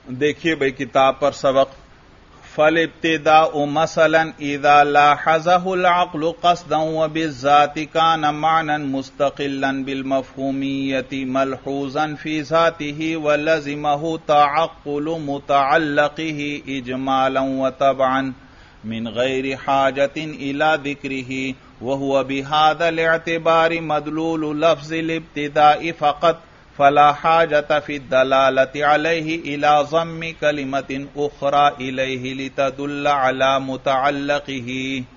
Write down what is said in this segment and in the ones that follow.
देखिए भाई किताब पर सबक फल-इब्तिदाउ मसलन इज़ा लाहज़हुल अक़्लु क़स्दन व बिज़्ज़ाति कान मअनन मुस्तक़िल्लन बिलमफ़हूमिय्यति मलहूज़न फ़ी ज़ातिही व लज़िमहु तअक़्क़ुलु मुतअल्लिक़िही इजमालन व तबअन मिन गैरि हाजतिन इला ज़िक्रिही व हुवा बिहाज़ल इअ्तिबारि मदलूलु लफ़्ज़िल इब्तिदाइ फ़क़त फला हाजत फी दलालति अलैहि इला ज़म्मि कलिमतिन उख़रा इलैहि लितदुल्ल अला मुतअल्लिक़िही।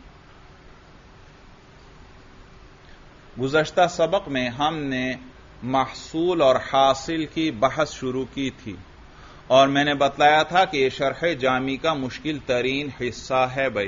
गुज़श्ता सबक में हमने महसूल और हासिल की बहस शुरू की थी और मैंने बतलाया था कि ये शरह जामी का मुश्किल तरीन हिस्सा है भाई।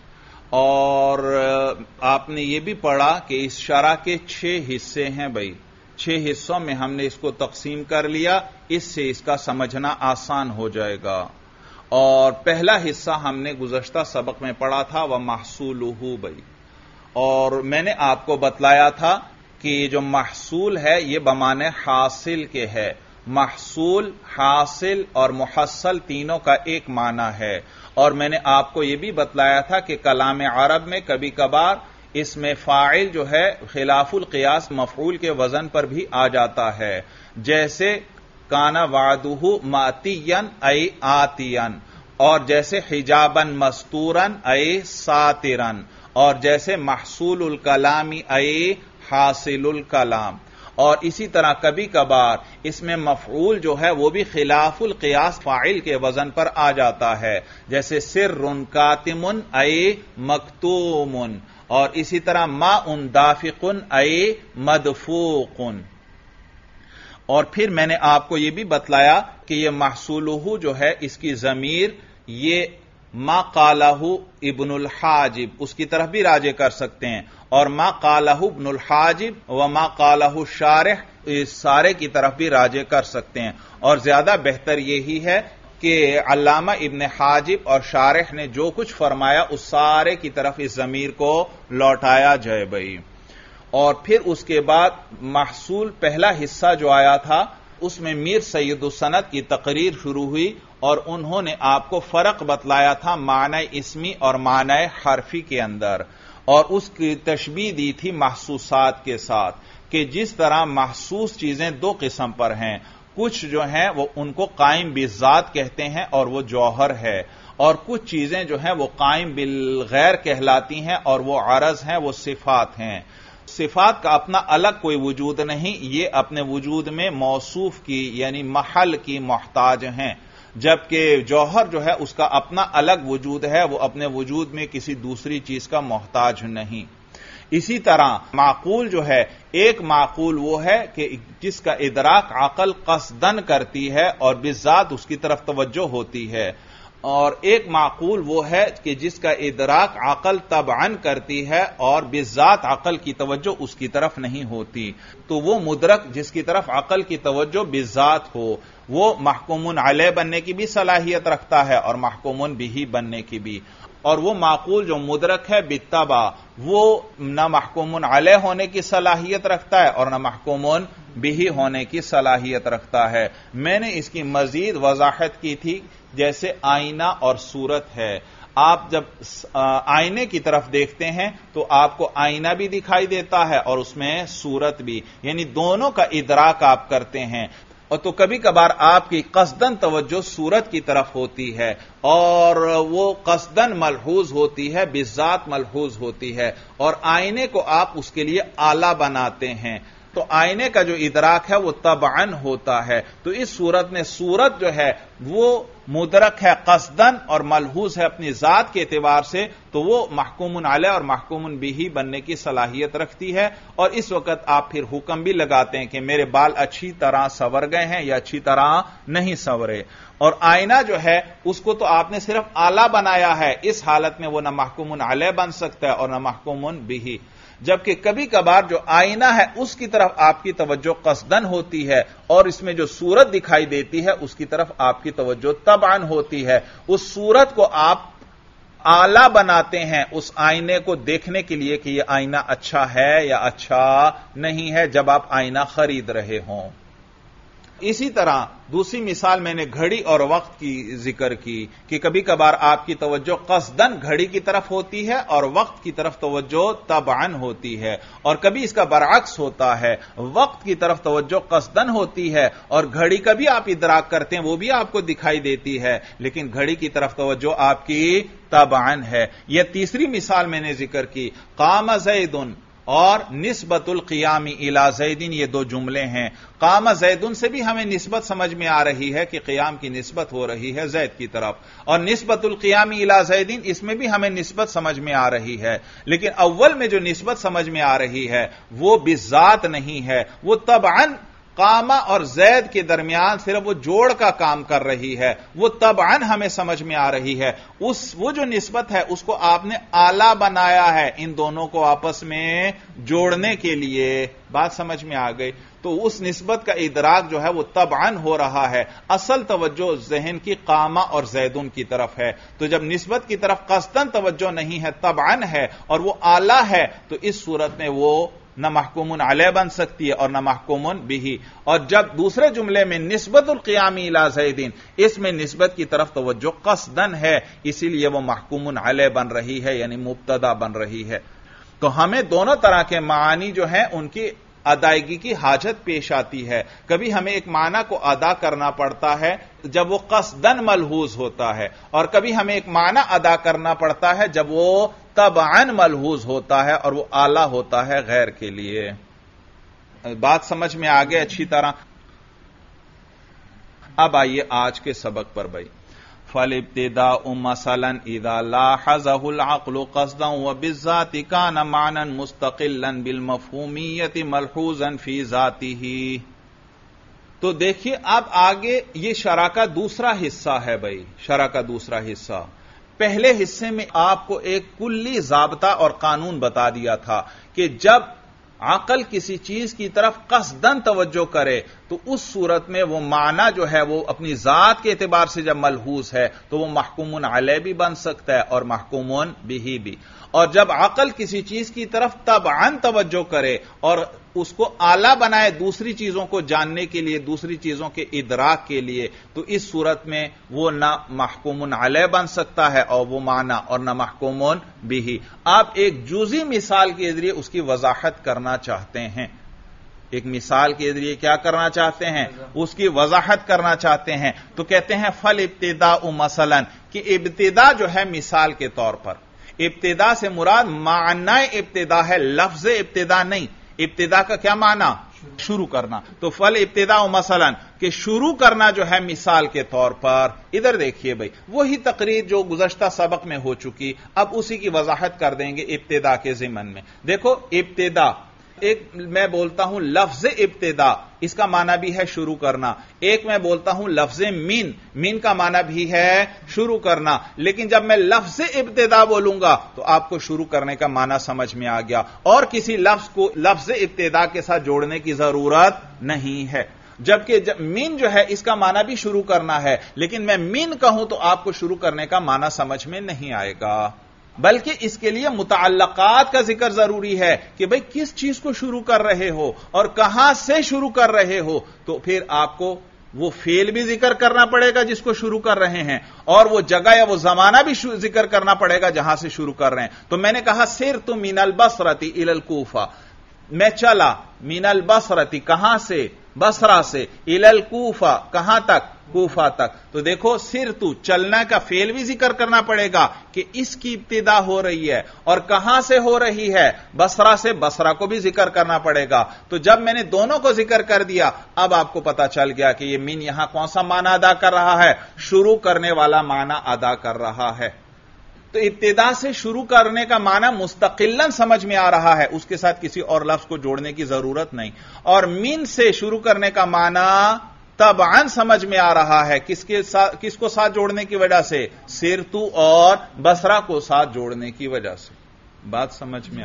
और आपने ये भी पढ़ा कि इस शरह के 6 हिस्से हैं भाई। 6 हिस्सों में हमने इसको तकसीम कर लिया, इससे इसका समझना आसान हो जाएगा। और पहला हिस्सा हमने गुज़श्ता सबक में पढ़ा था वह महसूलुहु भाई। और मैंने आपको बतलाया था कि जो महसूल है ये बमाने हासिल के है। महसूल, हासिल और मुहस्सल तीनों का एक माना है। और मैंने आपको यह भी बतलाया था कि कलाम अरब में कभी कभार इसमें फाइल जो है खिलाफुल क़ियास मफ़ऊल के वजन पर भी आ जाता है। जैसे काना वादुहु मातियन ऐ आतियन, और जैसे हिजाबन मस्तूरन ऐ सातिरन, और जैसे महसूलुल कलामी ऐ हासिलुल कलाम। और इसी तरह कभी कभार इसमें मफ़ऊल जो है वो भी खिलाफुल क़ियास फाइल के वजन पर आ जाता है। जैसे सिर्रुन कातिमुन ऐ मकतूमुन, और इसी तरह माउन दाफिकुन ऐ मदफूकुन। और फिर मैंने आपको यह भी बतलाया कि यह महसूलुहु जो है इसकी ज़मीर ये मा कालहु इब्नुल हाजिब उसकी तरफ भी राजे कर सकते हैं, और मा कालहु इब्नुल हाजिब व मा कालहु शारिह इस सारे की तरफ भी राजे कर सकते हैं। और ज्यादा बेहतर यही है कि अल्लामा इब्न हाजिब और शारिह ने जो कुछ फरमाया उस सारे की तरफ इस ज़मीर को लौटाया जाए भाई। और फिर उसके बाद महसूल पहला हिस्सा जो आया था उसमें मीर सैयदुस सनद की तकरीर शुरू हुई और उन्होंने आपको फर्क बतलाया था माने इस्मी और माने हरफी के अंदर, और उसकी तशबीह दी थी महसूसात के साथ कि जिस तरह महसूस चीजें 2 किस्म पर हैं। कुछ जो हैं वो उनको कायम बिज़ात कहते हैं और वो जौहर है, और कुछ चीजें जो हैं वो कायम बिल गैर कहलाती हैं और वो अरज हैं, वो सिफात हैं। सिफात का अपना अलग कोई वजूद नहीं, ये अपने वजूद में मौसूफ की यानी महल की मोहताज हैं, जबकि जौहर जो है उसका अपना अलग वजूद है, वो अपने वजूद में किसी दूसरी चीज का मोहताज नहीं। इसी तरह माकूल जो है, एक माकूल वो है कि जिसका इदराक अकल कसदन करती है और बिज़ात उसकी तरफ तवज्जो होती है, और एक माकूल वो है कि जिसका इदराक अकल तबअन करती है और बिज़ात अकल की तवज्जो उसकी तरफ नहीं होती। तो वो मुदरक जिसकी तरफ अकल की तवज्जो बिज़ात हो वो महकुमुन अलैह बनने की भी सलाहियत रखता है और महकुमुन बिही बनने की भी। और वो माकूल जो मुदरक है बित्तबा वो न महकुमुन अलैह होने की सलाहियत रखता है और न महकुमुन बिही होने की सलाहियत रखता है। मैंने इसकी मजीद वजाहत की थी, जैसे आईना और सूरत है। आप जब आईने की तरफ देखते हैं तो आपको आईना भी दिखाई देता है और उसमें सूरत भी, यानी दोनों का इदराक आप करते हैं। और तो कभी कभार आपकी कसदन तवज्जो सूरत की तरफ होती है और वो कसदन मलहूज होती है, बिज़ात मलहूज होती है, और आईने को आप उसके लिए आला बनाते हैं। तो आईने का जो इदराक है वो तबअन होता है। तो इस सूरत में सूरत जो है वो मुदरक है कसदन और मलहूज है अपनी जात के एतबार से, तो वो महकुमुन अलैह और महकुमुन बिही बनने की सलाहियत रखती है। और इस वक्त आप फिर हुक्म भी लगाते हैं कि मेरे बाल अच्छी तरह संवर गए हैं या अच्छी तरह नहीं संवरे। और आईना जो है उसको तो आपने सिर्फ आला बनाया है, इस हालत में वो न महकुमुन अलैह बन सकता है और न महकुमुन बिही। जबकि कभी कभार जो आईना है उसकी तरफ आपकी तवज्जो कसदन होती है और इसमें जो सूरत दिखाई देती है उसकी तरफ आपकी तवज्जो तबअन होती है। उस सूरत को आप आला बनाते हैं उस आईने को देखने के लिए कि यह आईना अच्छा है या अच्छा नहीं है, जब आप आईना खरीद रहे हों। इसी तरह दूसरी मिसाल मैंने घड़ी और वक्त की जिक्र की कि कभी कभार आपकी तवज्जो कसदन घड़ी की तरफ होती है और वक्त की तरफ तवज्जो तबान होती है, और कभी इसका बरअक्स होता है, वक्त की तरफ तवज्जो कसदन होती है और घड़ी का भी आप इदराक करते हैं, वो भी आपको दिखाई देती है, लेकिन घड़ी की तरफ तवज्जो आपकी तबान है। यह तीसरी मिसाल मैंने जिक्र की, काम ज़ैदुन और निस्बतुल क़ियामी इला ज़ैदिन, ये दो जुमले हैं। काम ज़ैदुन से भी हमें निस्बत समझ में आ रही है कि क़ियाम की निस्बत हो रही है ज़ैद की तरफ, और निस्बतुल क़ियामी इला ज़ैदिन, इसमें भी हमें निस्बत समझ में आ रही है। लेकिन अव्वल में जो निस्बत समझ में आ रही है वो बिज़ात नहीं है, वो तबअन कामा और जैद के दरमियान सिर्फ वो जोड़ का काम कर रही है, वो तबअन हमें समझ में आ रही है। वो जो निस्बत है उसको आपने आला बनाया है इन दोनों को आपस में जोड़ने के लिए। बात समझ में आ गई? तो उस निस्बत का इदराक जो है वो तबअन हो रहा है, असल तवज्जो ज़हन की कामा और जैदुन की तरफ है। तो जब निस्बत की तरफ कस्दन तवज्जो नहीं है, तबअन है और वो आला है, तो इस सूरत में वो न महकुमुन अलैह बन सकती है और न महकुमुन बिही। और जब दूसरे जुमले में निस्बतुल क़ियामी इला ज़ैदिन, इसमें निस्बत की तरफ तवज्जो कसदन है, इसीलिए वो महकुमुन अलैह बन रही है, यानी मुब्तदा बन रही है। तो हमें दोनों तरह के मानी जो हैं उनकी अदायगी की हाजत पेश आती है। कभी हमें एक माना को अदा करना पड़ता है जब वो कसदन मलहूज होता है, और कभी हमें एक माना अदा करना पड़ता है जब वो तबअन मलहूज होता है और वो आला होता है गैर के लिए। बात समझ में आ गई अच्छी तरह? अब आइए आज के सबक पर भाई। फल इब्तिदाउ मसलन इदा लाहज़हुल अक़्लु क़स्दन व बिज़्ज़ाति कान मानन मुस्तक़िल्लन बिल मफ़हूमियति मलहूज़न फ़ी ज़ातिही। तो देखिए अब आगे ये शरह का दूसरा हिस्सा है भाई, शरह का दूसरा हिस्सा। पहले हिस्से में आपको एक कुल्ली ज़ाब्ता और कानून बता दिया था कि जब अक़ल किसी चीज की तरफ कसदन तवज्जो करे तो उस सूरत में वो माना जो है वो अपनी जात के एतबार से जब मलहूज है तो वो महकुमुन अलैह भी बन सकता है और महकुमुन बिही भी। और जब अक़ल किसी चीज की तरफ तबअन तवज्जो करे और उसको आला बनाए दूसरी चीजों को जानने के लिए, दूसरी चीजों के इदराक के लिए, तो इस सूरत में वो ना महकुमुन अलैह बन सकता है और वो माना, और ना महकुमुन बिही। आप एक जुज़ी मिसाल के जरिए उसकी वजाहत करना चाहते हैं, एक मिसाल के जरिए क्या करना चाहते हैं? उसकी वजाहत करना चाहते हैं। तो कहते हैं फल इब्तिदाउ मसलन, कि इब्तिदा जो है मिसाल के तौर पर, इब्तिदा से मुराद माना इब्तिदा है, लफ्ज इब्तिदा नहीं। इब्तिदा का क्या माना? शुरू करना। तो फल इब्तिदाउ मसलन, कि शुरू करना जो है मिसाल के तौर पर। इधर देखिए भाई, वही तकरीर जो गुज़श्ता सबक में हो चुकी, अब उसी की वजाहत कर देंगे इब्तिदा के ज़िमन में। देखो इब्तिदा, एक मैं बोलता हूं लफ्ज इब्तिदा, इसका माना भी है शुरू करना। एक मैं बोलता हूं लफ्ज मीन, मीन का माना भी है शुरू करना। लेकिन जब मैं लफ्ज इब्तिदा बोलूंगा तो आपको शुरू करने का माना समझ में आ गया, और किसी लफ्ज को लफ्ज इब्तिदा के साथ जोड़ने की जरूरत नहीं है। जबकि मीन जो है इसका माना भी शुरू करना है, लेकिन मैं मीन कहूं तो आपको शुरू करने का माना समझ में नहीं आएगा, बल्कि इसके लिए मुतअल्लक़ात का जिक्र जरूरी है कि भाई किस चीज को शुरू कर रहे हो और कहां से शुरू कर रहे हो। तो फिर आपको वो फेल भी जिक्र करना पड़ेगा जिसको शुरू कर रहे हैं, और वो जगह या वो जमाना भी जिक्र करना पड़ेगा जहां से शुरू कर रहे हैं। तो मैंने कहा सिरतु मिनल बसरती इलल कूफा, मैं चला मिनल बसरती, कहां से? बसरा से, इलल कूफा, कहां तक? कूफा तक। तो देखो सिरतु, चलना का फेल भी जिक्र करना पड़ेगा कि इसकी इब्तिदा हो रही है, और कहां से हो रही है? बसरा से, बसरा को भी जिक्र करना पड़ेगा। तो जब मैंने दोनों को जिक्र कर दिया, अब आपको पता चल गया कि ये मीन यहां कौन सा माना अदा कर रहा है? शुरू करने वाला माना अदा कर रहा है। तो इब्तिदा से शुरू करने का माना मुस्तकिल्लन समझ में आ रहा है, उसके साथ किसी और लफ्ज को जोड़ने की जरूरत नहीं। और मीन से शुरू करने का माना तबअन समझ में आ रहा है, किसको साथ जोड़ने की वजह से? सिरतु और बसरा को साथ जोड़ने की वजह से। बात समझ में आ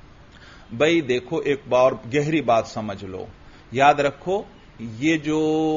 गई भाई? देखो एक बार गहरी बात समझ लो, याद रखो, ये जो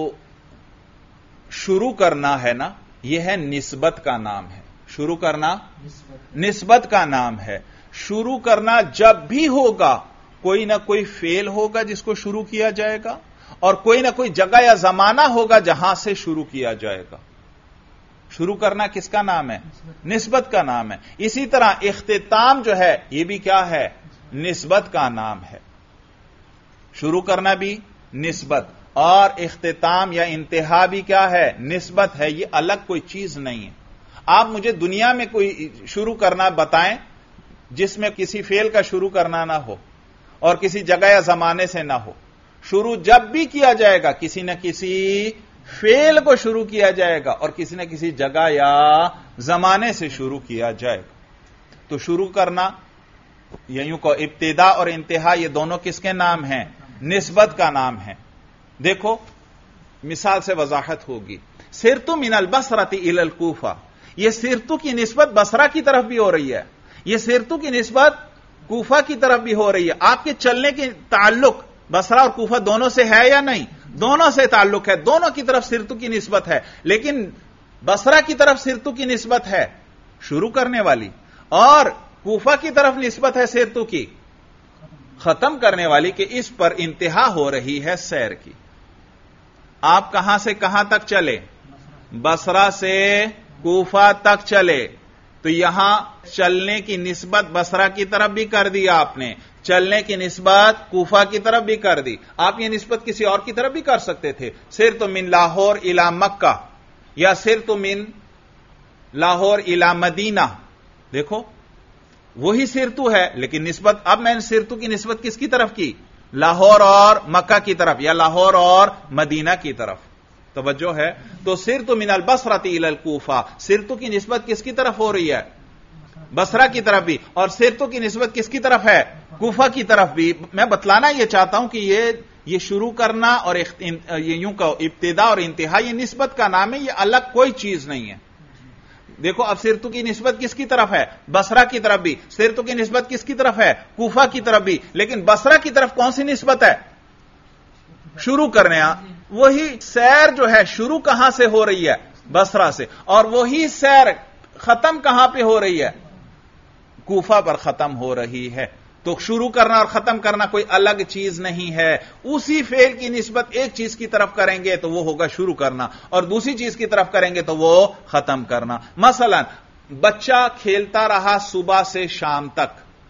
शुरू करना है ना, यह है निस्बत का नाम है। शुरू करना निस्बत का नाम है। शुरू करना जब भी होगा कोई ना कोई फेल होगा जिसको शुरू किया जाएगा, اور کوئی نہ کوئی جگہ یا زمانہ ہوگا جہاں سے شروع کیا جائے گا. شروع کرنا کس کا نام ہے؟ نسبت کا نام ہے. اسی طرح اختتام جو ہے یہ بھی کیا ہے؟ نسبت کا نام ہے. شروع کرنا بھی نسبت اور اختتام یا انتہا بھی کیا ہے؟ نسبت ہے. یہ الگ کوئی چیز نہیں ہے. آپ مجھے دنیا میں کوئی شروع کرنا بتائیں جس میں کسی فعل کا شروع کرنا نہ ہو اور کسی جگہ یا زمانے سے نہ ہو. شروع جب بھی کیا جائے گا کسی نہ کسی فعل کو شروع کیا جائے گا اور کسی نہ کسی جگہ یا زمانے سے شروع کیا جائے گا. تو شروع کرنا یا یوں کہ ابتدا اور انتہا یہ دونوں کس کے نام ہیں؟ نسبت کا نام ہے. دیکھو مثال سے وضاحت ہوگی. سرتو من البصرۃ الی الکوفہ، یہ سرتو کی نسبت بصرہ کی طرف بھی ہو رہی ہے، یہ سرتو کی نسبت کوفہ کی طرف بھی ہو رہی ہے. آپ کے چلنے کے تعلق بصرہ اور کوفہ دونوں سے ہے یا نہیں؟ دونوں سے تعلق ہے، دونوں کی طرف سرتو کی نسبت ہے. لیکن بصرہ کی طرف سرتو کی نسبت ہے شروع کرنے والی، اور کوفہ کی طرف نسبت ہے سرتو کی ختم کرنے والی، کہ اس پر انتہا ہو رہی ہے سیر کی. آپ کہاں سے کہاں تک چلے؟ بصرہ سے کوفہ تک چلے، تو یہاں چلنے کی نسبت بصرہ کی طرف بھی کر دی آپ نے، چلنے کی نسبت کوفہ کی طرف بھی کر دی. آپ یہ نسبت کسی اور کی طرف بھی کر سکتے تھے. سرت من لاہور الی مکہ یا سرت من لاہور الی مدینہ. دیکھو وہی سرتو ہے لیکن نسبت، اب میں نے سرتو کی نسبت کس کی طرف کی؟ لاہور اور مکہ کی طرف یا لاہور اور مدینہ کی طرف. توجہ ہے؟ تو سرتو من البصرۃ الی الکوفہ، سرتو کی نسبت کس کی طرف ہو رہی ہے؟ بصرہ کی طرف بھی. اور سرتو کی نسبت کس کی طرف ہے؟ کوفہ کی طرف بھی. میں بتلانا یہ چاہتا ہوں کہ یہ شروع کرنا اور یہ یوں کہ ابتدا اور انتہا یہ نسبت کا نام ہے، یہ الگ کوئی چیز نہیں ہے. دیکھو اب سرتو کی نسبت کس کی طرف ہے؟ بصرہ کی طرف بھی. سرتو کی نسبت کس کی طرف ہے؟ کوفہ کی طرف بھی. لیکن بصرہ کی طرف کون سی نسبت ہے؟ شروع کرنے. وہی سیر جو ہے شروع کہاں سے ہو رہی ہے؟ بصرہ سے. اور وہی سیر ختم کہاں پہ ہو رہی ہے؟ کوفہ پر ختم ہو رہی ہے. تو شروع کرنا اور ختم کرنا کوئی الگ چیز نہیں ہے. اسی فعل کی نسبت ایک چیز کی طرف کریں گے تو وہ ہوگا شروع کرنا، اور دوسری چیز کی طرف کریں گے تو وہ ختم کرنا. مثلا بچہ کھیلتا رہا صبح سے شام تک.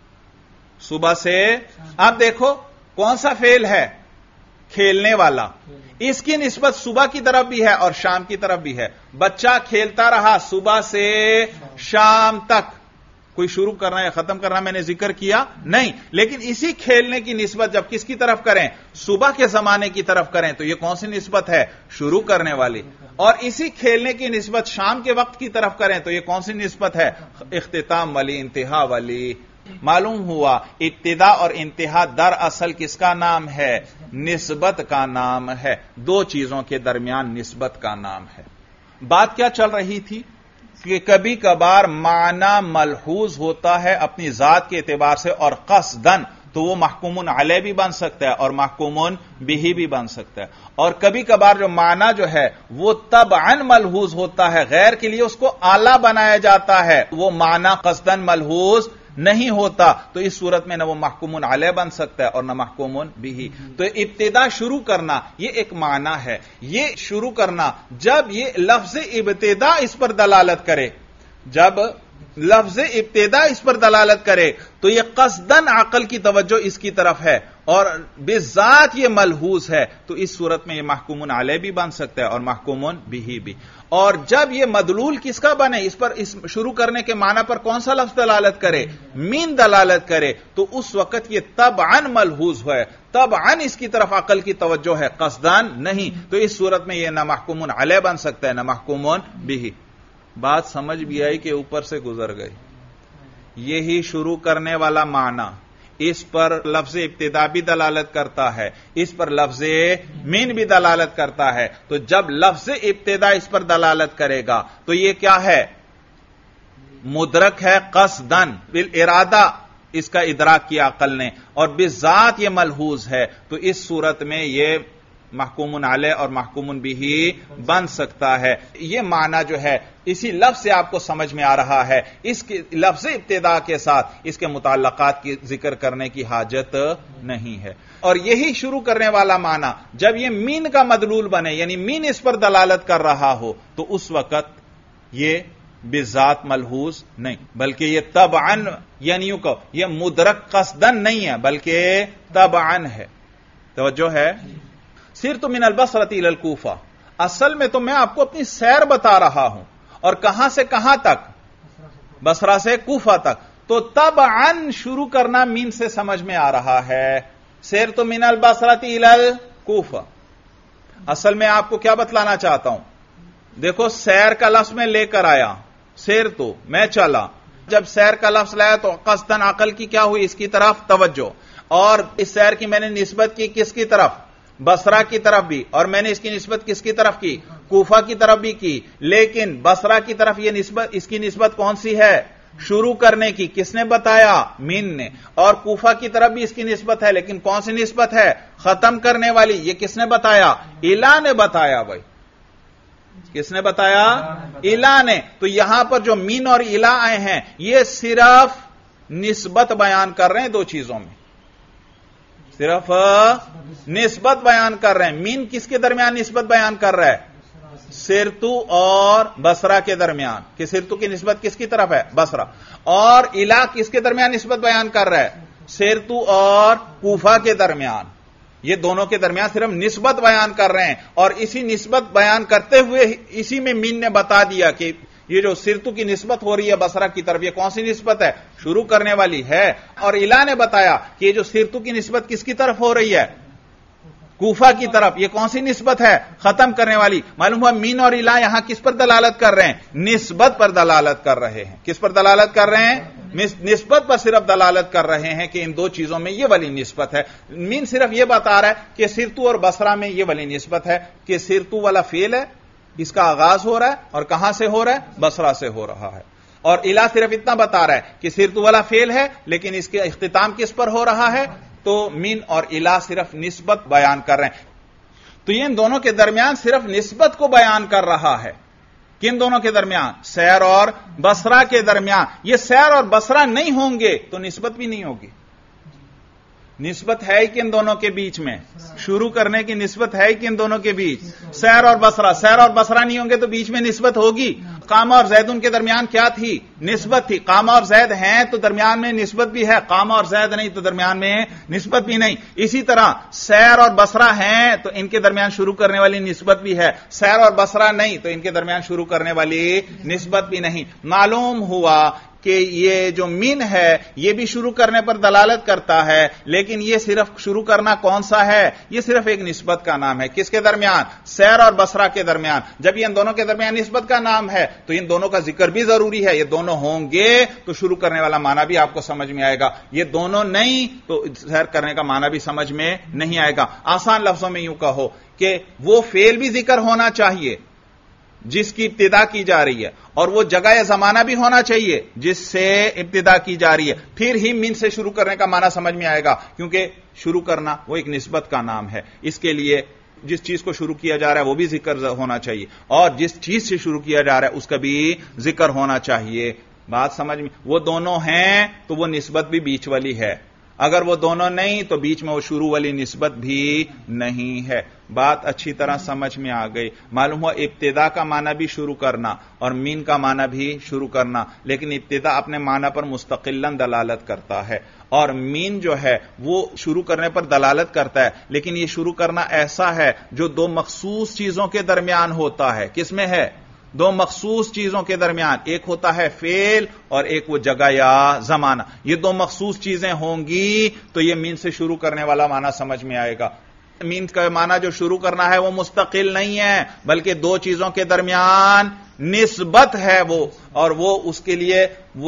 صبح سے، اب دیکھو کون سا فعل ہے؟ کھیلنے والا. اس کی نسبت صبح کی طرف بھی ہے اور شام کی طرف بھی ہے. بچہ کھیلتا رہا صبح سے شام تک. کوئی شروع کرنا یا ختم کرنا میں نے ذکر کیا نہیں، لیکن اسی کھیلنے کی نسبت جب کس کی طرف کریں؟ صبح کے زمانے کی طرف کریں تو یہ کون سی نسبت ہے؟ شروع کرنے والی. اور اسی کھیلنے کی نسبت شام کے وقت کی طرف کریں تو یہ کون سی نسبت ہے؟ اختتام والی، انتہا والی. معلوم ہوا ابتدا اور انتہا دراصل کس کا نام ہے؟ نسبت کا نام ہے. دو چیزوں کے درمیان نسبت کا نام ہے. بات کیا چل رہی تھی کہ کبھی کبھار معنی ملحوظ ہوتا ہے اپنی ذات کے اعتبار سے اور قصدن، تو وہ محکوم علیہ بھی بن سکتا ہے اور محکوم بہ بھی بن سکتا ہے. اور کبھی کبھار جو معنی جو ہے وہ طبعاً ملحوظ ہوتا ہے، غیر کے لیے اس کو اعلی بنایا جاتا ہے، وہ معنی قصدن ملحوظ نہیں ہوتا. تو اس صورت میں نہ وہ محکوم علیہ بن سکتا ہے اور نہ محکوم بہ. تو ابتدا شروع کرنا یہ ایک معنی ہے. یہ شروع کرنا جب یہ لفظ ابتدا اس پر دلالت کرے، جب لفظ ابتدا اس پر دلالت کرے تو یہ قصدن عقل کی توجہ اس کی طرف ہے اور بذات یہ ملحوظ ہے، تو اس صورت میں یہ محکوم علیہ بھی بن سکتا ہے اور محکوم بہ بھی. اور جب یہ مدلول کس کا بنے، اس پر اس شروع کرنے کے معنی پر کون سا لفظ دلالت کرے؟ من دلالت کرے، تو اس وقت یہ طبعاً ملحوظ ہے، طبعاً اس کی طرف عقل کی توجہ ہے، قصدان نہیں. تو اس صورت میں یہ نہ محکوم علیہ بن سکتا ہے نہ محکوم بہ. بات سمجھ بھی آئی کہ اوپر سے گزر گئی؟ یہی شروع کرنے والا معنی اس پر لفظ ابتدا بھی دلالت کرتا ہے، اس پر لفظ من بھی دلالت کرتا ہے. تو جب لفظ ابتدا اس پر دلالت کرے گا تو یہ کیا ہے؟ مدرک ہے قصدن، بالارادہ اس کا ادراک کیا عقل نے، اور بذات یہ ملحوظ ہے. تو اس صورت میں یہ محکوم علیہ اور محکوم بھی بن سکتا ہے. یہ معنی جو ہے اسی لفظ سے آپ کو سمجھ میں آ رہا ہے. اس کے لفظ ابتدا کے ساتھ اس کے متعلقات کی ذکر کرنے کی حاجت نہیں ہے. اور یہی شروع کرنے والا معنی جب یہ مین کا مدلول بنے یعنی مین اس پر دلالت کر رہا ہو تو اس وقت یہ بذات ملحوظ نہیں بلکہ یہ طبعاً یعنی یوں کہ یہ مدرک قصدن نہیں ہے بلکہ طبعاً ہے. توجہ ہے. سرت من البصرۃ الی الکوفہ، اصل میں تو میں آپ کو اپنی سیر بتا رہا ہوں اور کہاں سے کہاں تک؟ بصرہ سے کوفہ تک. تو طبعاً شروع کرنا مین سے سمجھ میں آ رہا ہے. سرت من البصرۃ الی الکوفہ، اصل میں آپ کو کیا بتلانا چاہتا ہوں؟ دیکھو سیر کا لفظ میں لے کر آیا، سیر تو میں چلا. جب سیر کا لفظ لایا تو قصدن عقل کی کیا ہوئی؟ اس کی طرف توجہ. اور اس سیر کی میں نے نسبت کی کس کی طرف؟ بصرہ کی طرف بھی. اور میں نے اس کی نسبت کس کی طرف کی؟ کوفہ کی طرف بھی کی. لیکن بصرہ کی طرف یہ نسبت، اس کی نسبت کون سی ہے؟ شروع کرنے کی. کس نے بتایا؟ مین نے. اور کوفہ کی طرف بھی اس کی نسبت ہے لیکن کون سی نسبت ہے؟ ختم کرنے والی. یہ کس نے بتایا؟ الا نے بتایا. بھائی کس نے بتایا؟ الا نے. تو یہاں پر جو مین اور الا آئے ہیں یہ صرف نسبت بیان کر رہے ہیں دو چیزوں میں، صرف نسبت بیان کر رہے ہیں. مین کس کے درمیان نسبت بیان کر رہا ہے؟ سرتو اور بصرہ کے درمیان. کہ سرتو کی نسبت کس کی طرف ہے؟ بصرہ. اور الا کس کے درمیان نسبت بیان کر رہا ہے؟ سرتو اور کوفہ کے درمیان. یہ دونوں کے درمیان صرف نسبت بیان کر رہے ہیں. اور اسی نسبت بیان کرتے ہوئے اسی میں مین نے بتا دیا کہ یہ جو سرتو کی نسبت ہو رہی ہے بصرہ کی طرف، یہ کون سی نسبت ہے؟ شروع کرنے والی ہے. اور الا نے بتایا کہ یہ جو سرتو کی نسبت کس کی طرف ہو رہی ہے؟ کوفہ کی طرف. یہ کون سی نسبت ہے؟ ختم کرنے والی. معلوم ہوا مین اور الا یہاں کس پر دلالت کر رہے ہیں؟ نسبت پر دلالت کر رہے ہیں. کس پر دلالت کر رہے ہیں؟ نسبت پر صرف دلالت کر رہے ہیں کہ ان دو چیزوں میں یہ والی نسبت ہے. مین صرف یہ بتا رہا ہے کہ سرتو اور بصرہ میں یہ والی نسبت ہے کہ سرتو والا فعل ہے، اس کا آغاز ہو رہا ہے اور کہاں سے ہو رہا ہے؟ بصرہ سے ہو رہا ہے. اور الا صرف اتنا بتا رہا ہے کہ سرتو والا فعل ہے لیکن اس کے اختتام کس پر ہو رہا ہے؟ تو مین اور الا صرف نسبت بیان کر رہے ہیں. تو یہ ان دونوں کے درمیان صرف نسبت کو بیان کر رہا ہے. کن دونوں کے درمیان؟ سیر اور بصرہ کے درمیان. یہ سیر اور بصرہ نہیں ہوں گے تو نسبت بھی نہیں ہوگی. نسبت ہے ہی کن دونوں کے بیچ میں؟ شروع کرنے کی نسبت ہے ہی کن دونوں کے بیچ؟ سیر اور بصرہ. سیر اور بصرہ نہیں ہوں گے تو بیچ میں نسبت ہوگی. قامہ اور زید ان کے درمیان کیا تھی؟ نسبت تھی. قامہ اور زید ہیں تو درمیان میں نسبت بھی ہے، قامہ اور زید نہیں تو درمیان میں نسبت بھی نہیں. اسی طرح سیر اور بصرہ ہیں تو ان کے درمیان شروع کرنے والی نسبت بھی ہے، سیر اور بصرہ نہیں تو ان کے درمیان شروع کرنے والی نسبت بھی نہیں. معلوم ہوا کہ یہ جو مین ہے یہ بھی شروع کرنے پر دلالت کرتا ہے لیکن یہ صرف شروع کرنا کون سا ہے؟ یہ صرف ایک نسبت کا نام ہے. کس کے درمیان؟ سیر اور بصرہ کے درمیان. جب یہ ان دونوں کے درمیان نسبت کا نام ہے تو ان دونوں کا ذکر بھی ضروری ہے. یہ دونوں ہوں گے تو شروع کرنے والا معنی بھی آپ کو سمجھ میں آئے گا. یہ دونوں نہیں تو سیر کرنے کا معنی بھی سمجھ میں نہیں آئے گا. آسان لفظوں میں یوں کہو کہ وہ فعل بھی ذکر ہونا چاہیے جس کی ابتدا کی جا رہی ہے اور وہ جگہ یا زمانہ بھی ہونا چاہیے جس سے ابتدا کی جا رہی ہے. پھر ہی مین سے شروع کرنے کا معنی سمجھ میں آئے گا کیونکہ شروع کرنا وہ ایک نسبت کا نام ہے. اس کے لیے جس چیز کو شروع کیا جا رہا ہے وہ بھی ذکر ہونا چاہیے اور جس چیز سے شروع کیا جا رہا ہے اس کا بھی ذکر ہونا چاہیے. بات سمجھ میں؟ وہ دونوں ہیں تو وہ نسبت بھی بیچ والی ہے. اگر وہ دونوں نہیں تو بیچ میں وہ شروع والی نسبت بھی نہیں ہے. بات اچھی طرح سمجھ میں آ گئی. معلوم ہوا ابتدا کا معنی بھی شروع کرنا اور مین کا معنی بھی شروع کرنا، لیکن ابتدا اپنے معنی پر مستقلاً دلالت کرتا ہے اور مین جو ہے وہ شروع کرنے پر دلالت کرتا ہے لیکن یہ شروع کرنا ایسا ہے جو دو مخصوص چیزوں کے درمیان ہوتا ہے. کس میں ہے؟ دو مخصوص چیزوں کے درمیان. ایک ہوتا ہے فعل اور ایک وہ جگہ یا زمانہ. یہ دو مخصوص چیزیں ہوں گی تو یہ مین سے شروع کرنے والا معنی سمجھ میں آئے گا. مین کا معنی جو شروع کرنا ہے وہ مستقل نہیں ہے بلکہ دو چیزوں کے درمیان نسبت ہے وہ، اور وہ اس کے لیے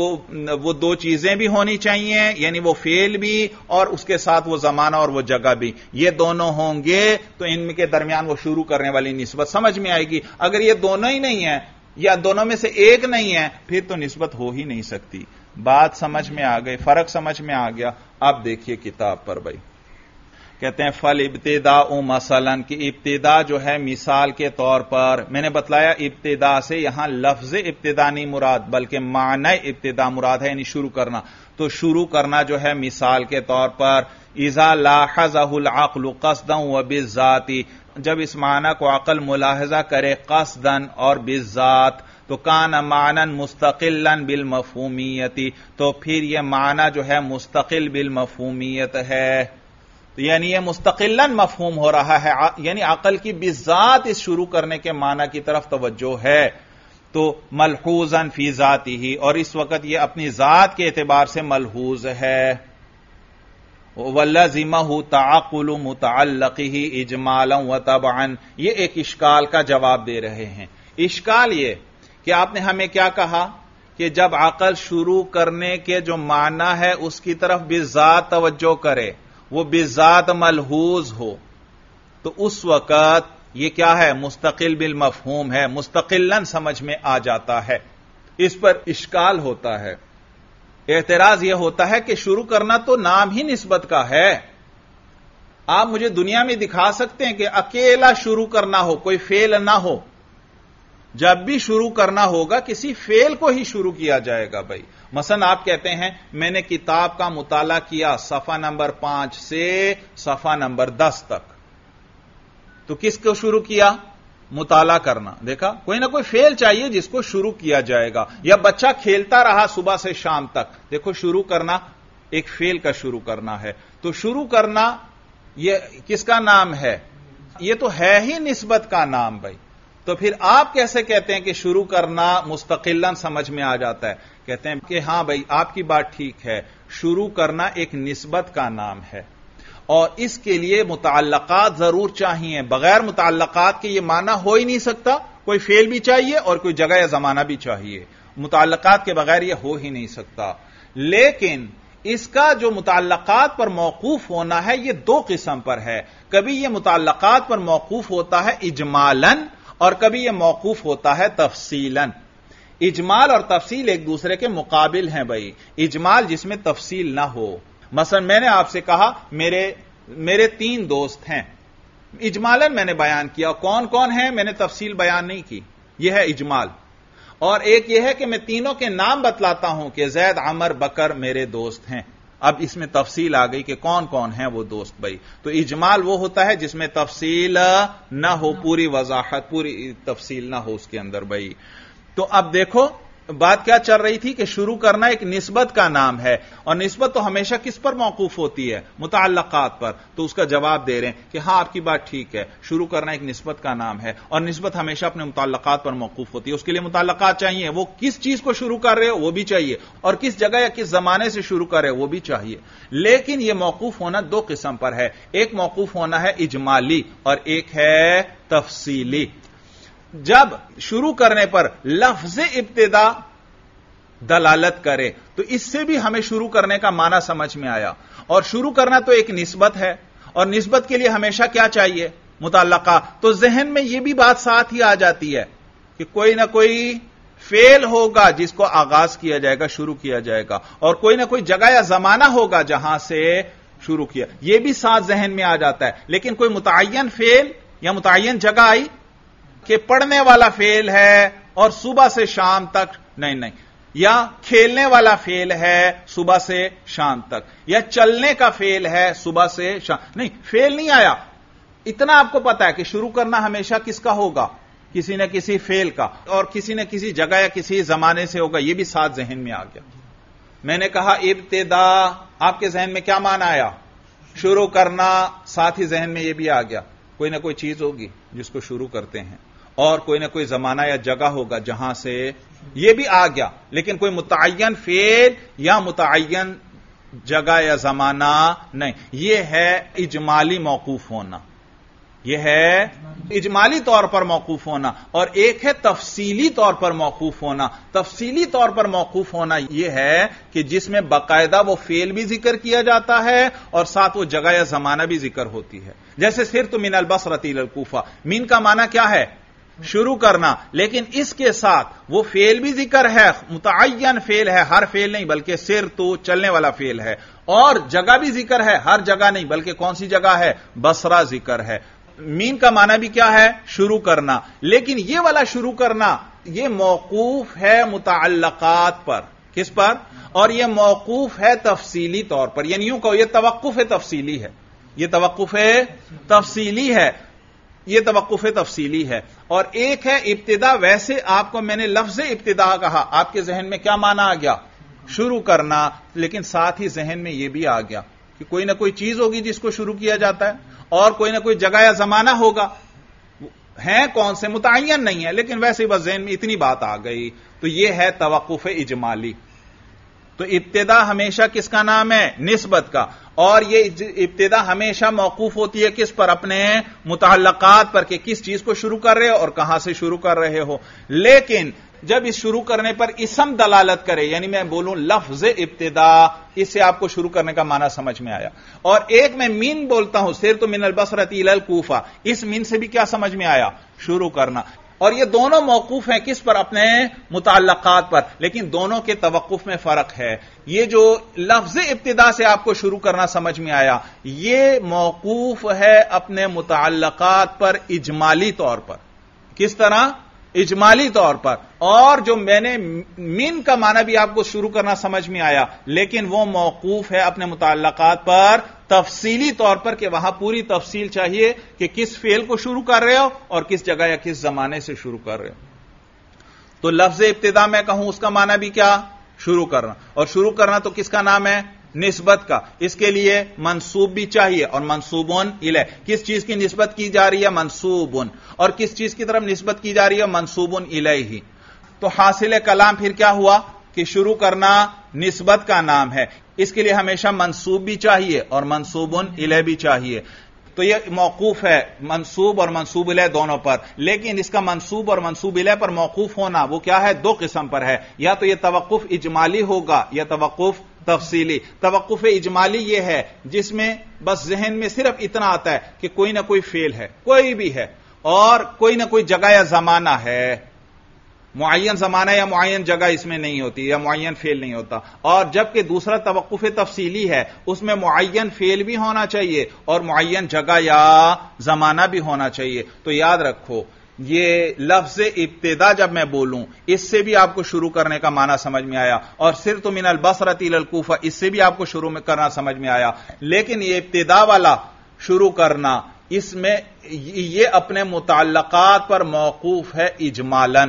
وہ دو چیزیں بھی ہونی چاہیے یعنی وہ فعل بھی اور اس کے ساتھ وہ زمانہ اور وہ جگہ بھی. یہ دونوں ہوں گے تو ان کے درمیان وہ شروع کرنے والی نسبت سمجھ میں آئے گی. اگر یہ دونوں ہی نہیں ہیں یا دونوں میں سے ایک نہیں ہے پھر تو نسبت ہو ہی نہیں سکتی. بات سمجھ میں آ گئی، فرق سمجھ میں آ گیا. اب دیکھیے کتاب پر بھائی کہتے ہیں فل ابتداء مثلاً کہ ابتدا جو ہے مثال کے طور پر، میں نے بتلایا ابتدا سے یہاں لفظ ابتدا نہیں مراد بلکہ معنی ابتدا مراد ہے، یعنی شروع کرنا. تو شروع کرنا جو ہے مثال کے طور پر اذا لاحظہ العقل قصدا وبالذات، جب اس معنی کو عقل ملاحظہ کرے قصدا اور بالذات تو کان معنی مستقلا بالمفہومیت، تو پھر یہ معنی جو ہے مستقل بالمفہومیت ہے، یعنی یہ مستقلاً مفہوم ہو رہا ہے، یعنی عقل کی بالذات اس شروع کرنے کے معنی کی طرف توجہ ہے. تو ملحوظاً فی ذاتہ، اور اس وقت یہ اپنی ذات کے اعتبار سے ملحوظ ہے. وَلَزِمَهُ تَعَقُّلُ مُتَعَلَّقِهِ اِجْمَالًا وَطَبْعًا، یہ ایک اشکال کا جواب دے رہے ہیں. اشکال یہ کہ آپ نے ہمیں کیا کہا کہ جب عقل شروع کرنے کے جو معنی ہے اس کی طرف بالذات توجہ کرے، وہ بالذات ملحوظ ہو، تو اس وقت یہ کیا ہے؟ مستقل بالمفہوم ہے، مستقلاً سمجھ میں آ جاتا ہے. اس پر اشکال ہوتا ہے، اعتراض یہ ہوتا ہے کہ شروع کرنا تو نام ہی نسبت کا ہے. آپ مجھے دنیا میں دکھا سکتے ہیں کہ اکیلا شروع کرنا ہو، کوئی فعل نہ ہو؟ جب بھی شروع کرنا ہوگا کسی فعل کو ہی شروع کیا جائے گا. بھائی مثلا آپ کہتے ہیں میں نے کتاب کا مطالعہ کیا صفحہ نمبر 5 سے صفحہ نمبر 10 تک، تو کس کو شروع کیا؟ مطالعہ کرنا. دیکھا، کوئی نہ کوئی فعل چاہیے جس کو شروع کیا جائے گا. یا بچہ کھیلتا رہا صبح سے شام تک، دیکھو شروع کرنا ایک فعل کا شروع کرنا ہے. تو شروع کرنا یہ کس کا نام ہے؟ یہ تو ہے ہی نسبت کا نام. بھائی تو پھر آپ کیسے کہتے ہیں کہ شروع کرنا مستقلاً سمجھ میں آ جاتا ہے؟ کہتے ہیں کہ ہاں بھائی آپ کی بات ٹھیک ہے، شروع کرنا ایک نسبت کا نام ہے اور اس کے لیے متعلقات ضرور چاہیے. بغیر متعلقات کے یہ معنی ہو ہی نہیں سکتا. کوئی فعل بھی چاہیے اور کوئی جگہ یا زمانہ بھی چاہیے. متعلقات کے بغیر یہ ہو ہی نہیں سکتا. لیکن اس کا جو متعلقات پر موقوف ہونا ہے یہ دو قسم پر ہے. کبھی یہ متعلقات پر موقوف ہوتا ہے اجمالاً اور کبھی یہ موقوف ہوتا ہے تفصیلاً. اجمال اور تفصیل ایک دوسرے کے مقابل ہیں. بھائی اجمال جس میں تفصیل نہ ہو، مثلا میں نے آپ سے کہا میرے 3 دوست ہیں، اجمالاً میں نے بیان کیا. کون کون ہیں میں نے تفصیل بیان نہیں کی، یہ ہے اجمال. اور ایک یہ ہے کہ میں تینوں کے نام بتلاتا ہوں کہ زید، عمر، بکر میرے دوست ہیں. اب اس میں تفصیل آ گئی کہ کون کون ہیں وہ دوست. بھائی تو اجمال وہ ہوتا ہے جس میں تفصیل نہ ہو، پوری وضاحت، پوری تفصیل نہ ہو اس کے اندر. بھائی تو اب دیکھو بات کیا چل رہی تھی کہ شروع کرنا ایک نسبت کا نام ہے، اور نسبت تو ہمیشہ کس پر موقوف ہوتی ہے؟ متعلقات پر. تو اس کا جواب دے رہے ہیں کہ ہاں آپ کی بات ٹھیک ہے، شروع کرنا ایک نسبت کا نام ہے اور نسبت ہمیشہ اپنے متعلقات پر موقوف ہوتی ہے. اس کے لیے متعلقات چاہیے، وہ کس چیز کو شروع کر رہے ہو وہ بھی چاہیے، اور کس جگہ یا کس زمانے سے شروع کر رہے ہو وہ بھی چاہیے. لیکن یہ موقوف ہونا 2 قسم پر ہے. ایک موقوف ہونا ہے اجمالی اور ایک ہے تفصیلی. جب شروع کرنے پر لفظ ابتدا دلالت کرے تو اس سے بھی ہمیں شروع کرنے کا معنی سمجھ میں آیا. اور شروع کرنا تو ایک نسبت ہے، اور نسبت کے لیے ہمیشہ کیا چاہیے؟ متعلقہ. تو ذہن میں یہ بھی بات ساتھ ہی آ جاتی ہے کہ کوئی نہ کوئی فعل ہوگا جس کو آغاز کیا جائے گا، شروع کیا جائے گا، اور کوئی نہ کوئی جگہ یا زمانہ ہوگا جہاں سے شروع کیا. یہ بھی ساتھ ذہن میں آ جاتا ہے. لیکن کوئی متعین فعل یا متعین جگہ آئی کہ پڑھنے والا فعل ہے اور صبح سے شام تک، نہیں، یا کھیلنے والا فعل ہے صبح سے شام تک، یا چلنے کا فعل ہے صبح سے شام، نہیں، فعل نہیں آیا. اتنا آپ کو پتا ہے کہ شروع کرنا ہمیشہ کس کا ہوگا؟ کسی نہ کسی فعل کا، اور کسی نہ کسی جگہ یا کسی زمانے سے ہوگا. یہ بھی ساتھ ذہن میں آ گیا. میں نے کہا ابتدا، آپ کے ذہن میں کیا معنی آیا؟ شروع کرنا. ساتھ ہی ذہن میں یہ بھی آ گیا کوئی نہ کوئی چیز ہوگی جس کو شروع کرتے ہیں، اور کوئی نہ کوئی زمانہ یا جگہ ہوگا جہاں سے، یہ بھی آ گیا. لیکن کوئی متعین فعل یا متعین جگہ یا زمانہ نہیں. یہ ہے اجمالی موقوف ہونا، یہ ہے اجمالی طور پر موقوف ہونا. اور ایک ہے تفصیلی طور پر موقوف ہونا. تفصیلی طور پر موقوف ہونا یہ ہے کہ جس میں باقاعدہ وہ فعل بھی ذکر کیا جاتا ہے اور ساتھ وہ جگہ یا زمانہ بھی ذکر ہوتی ہے. جیسے سرت من البصرۃ الی الکوفہ، من کا معنی کیا ہے؟ شروع کرنا، لیکن اس کے ساتھ وہ فعل بھی ذکر ہے، متعین فعل ہے، ہر فعل نہیں بلکہ سر تو چلنے والا فعل ہے، اور جگہ بھی ذکر ہے، ہر جگہ نہیں بلکہ کون سی جگہ ہے؟ بصرہ ذکر ہے۔ مین کا معنی بھی کیا ہے؟ شروع کرنا، لیکن یہ والا شروع کرنا یہ موقوف ہے متعلقات پر۔ کس پر؟ اور یہ موقوف ہے تفصیلی طور پر، یعنی یوں کہو یہ توقف تفصیلی ہے، یہ توقف تفصیلی ہے، یہ توقف تفصیلی ہے۔ اور ایک ہے ابتدا۔ ویسے آپ کو میں نے لفظ ابتدا کہا، آپ کے ذہن میں کیا معنی آ گیا؟ شروع کرنا، لیکن ساتھ ہی ذہن میں یہ بھی آ گیا کہ کوئی نہ کوئی چیز ہوگی جس کو شروع کیا جاتا ہے، اور کوئی نہ کوئی جگہ یا زمانہ ہوگا، ہیں کون سے متعین نہیں ہے، لیکن ویسے ہی بس ذہن میں اتنی بات آ گئی، تو یہ ہے توقف اجمالی۔ تو ابتدا ہمیشہ کس کا نام ہے؟ نسبت کا، اور یہ ابتدا ہمیشہ موقوف ہوتی ہے کس پر؟ اپنے متعلقات پر، کہ کس چیز کو شروع کر رہے ہو اور کہاں سے شروع کر رہے ہو۔ لیکن جب اس شروع کرنے پر اسم دلالت کرے، یعنی میں بولوں لفظ ابتدا، اس سے آپ کو شروع کرنے کا معنی سمجھ میں آیا۔ اور ایک میں مین بولتا ہوں، سرت من البصرۃ الی الکوفہ، اس مین سے بھی کیا سمجھ میں آیا؟ شروع کرنا۔ اور یہ دونوں موقوف ہیں کس پر؟ اپنے متعلقات پر، لیکن دونوں کے توقف میں فرق ہے۔ یہ جو لفظ ابتدا سے آپ کو شروع کرنا سمجھ میں آیا، یہ موقوف ہے اپنے متعلقات پر اجمالی طور پر۔ کس طرح؟ اجمالی طور پر۔ اور جو میں نے من کا معنی بھی آپ کو شروع کرنا سمجھ میں آیا، لیکن وہ موقوف ہے اپنے متعلقات پر تفصیلی طور پر، کہ وہاں پوری تفصیل چاہیے کہ کس فعل کو شروع کر رہے ہو اور کس جگہ یا کس زمانے سے شروع کر رہے ہو۔ تو لفظ ابتدا میں کہوں اس کا معنی بھی کیا؟ شروع کرنا، اور شروع کرنا تو کس کا نام ہے؟ نسبت کا۔ اس کے لیے منصوب بھی چاہیے، اور منصوبون الیہ، کس چیز کی نسبت کی جا رہی ہے؟ منصوبن۔ اور کس چیز کی طرف نسبت کی جا رہی ہے؟ منصوبن الیہ۔ تو حاصل کلام پھر کیا ہوا کہ شروع کرنا نسبت کا نام ہے، اس کے لیے ہمیشہ منصوب بھی چاہیے اور منصوبن الیہ بھی چاہیے۔ تو یہ موقوف ہے منصوب اور منصوب الیہ دونوں پر، لیکن اس کا منصوب اور منصوب الیہ پر موقوف ہونا وہ کیا ہے؟ دو قسم پر ہے، یا تو یہ توقف اجمالی ہوگا یا توقف تفصیلی۔ توقف اجمالی یہ ہے جس میں بس ذہن میں صرف اتنا آتا ہے کہ کوئی نہ کوئی فعل ہے، کوئی بھی ہے، اور کوئی نہ کوئی جگہ یا زمانہ ہے، معین زمانہ یا معین جگہ اس میں نہیں ہوتی، یا معین فعل نہیں ہوتا۔ اور جبکہ دوسرا توقف تفصیلی ہے، اس میں معین فعل بھی ہونا چاہیے اور معین جگہ یا زمانہ بھی ہونا چاہیے۔ تو یاد رکھو، یہ لفظ ابتدا جب میں بولوں، اس سے بھی آپ کو شروع کرنے کا معنی سمجھ میں آیا، اور سرت من البصرۃ الی الکوفہ، اس سے بھی آپ کو شروع میں کرنا سمجھ میں آیا۔ لیکن یہ ابتدا والا شروع کرنا، اس میں یہ اپنے متعلقات پر موقوف ہے اجمالاً،